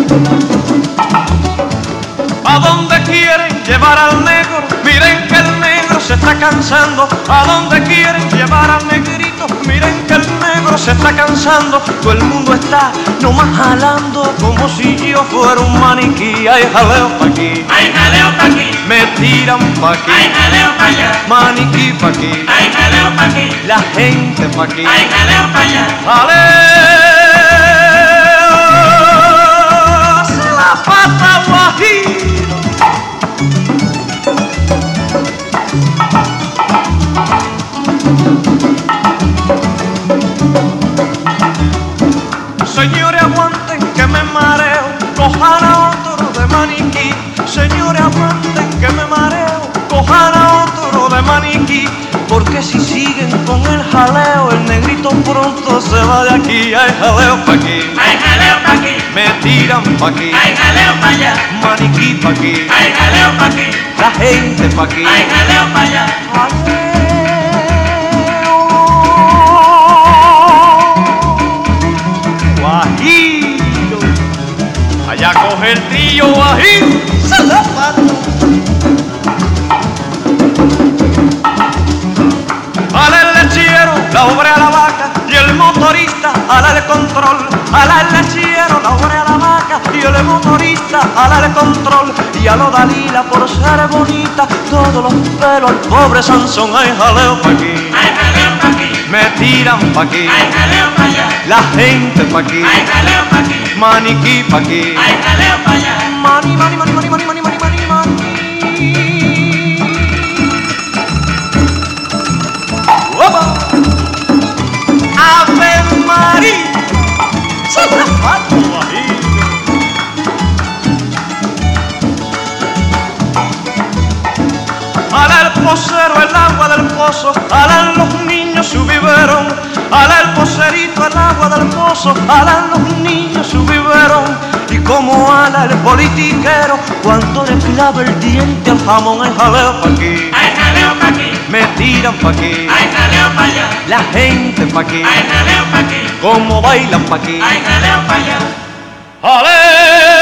¿A dónde quieren llevar al negro? Miren que el negro se está cansando. ¿A dónde quieren llevar al negrito? Miren que el negro se está cansando. Todo el mundo está nomás jalando como si yo fuera un maniquí. Hay jaleo pa' aquí, hay jaleo pa' aquí, me tiran pa' aquí, hay jaleo pa' allá, maniquí pa' aquí, hay jaleo pa' aquí, la gente pa' aquí. hay jaleo pa' allá. ¡Jaleo! ¡Se la pata guajiro! Señores, aguanten que me mareo, cojan a otro de maniquí. Señores, aguanten que me mareo, cojan a otro de maniquí. Porque si siguen con el jaleo, el negrito pronto se va de aquí. Hay jaleo pa' aquí, Hay jaleo pa' aquí, me tiran pa' aquí, hay jaleo pa' allá, maniquí pa' aquí, hay jaleo pa' aquí, la gente pa' aquí. hay jaleo pa' allá. Guajiro, allá coge el trillo guajiro, se la pata. Ala el lechero, la obra a la vaca y el motorista ala el control. Ala el lechero, la obra a la vaca y el motorista ala el control. Y a lo Dalila por ser bonita, todos los pelos al pobre Sansón. Hay jaleo pa' aquí, Hay jaleo pa' aquí, me tiran pa' aquí, hay jaleo pa' allá, la gente pa' aquí, hay jaleo pa' aquí, maniquí pa' aquí. hay jaleo pa' allá. Mani, mani, mani, mani, mani, mani, mani, mani, mani. ¡Opa! ¡Ave María! ¡Se la pata guajiro! Ala el posero el agua del pozo, alan los niños su biberón. Ala el pocerito el agua del pozo, alan los niños su biberón. Y como ala el politiquero, cuando le clava el diente al jamón. Hay jaleo pa' aquí, Hay jaleo pa' aquí, me tiran pa' aquí, hay jaleo pa' allá, la gente pa' aquí, hay jaleo pa' aquí, como bailan pa' aquí. hay jaleo pa' allá. ¡Ale!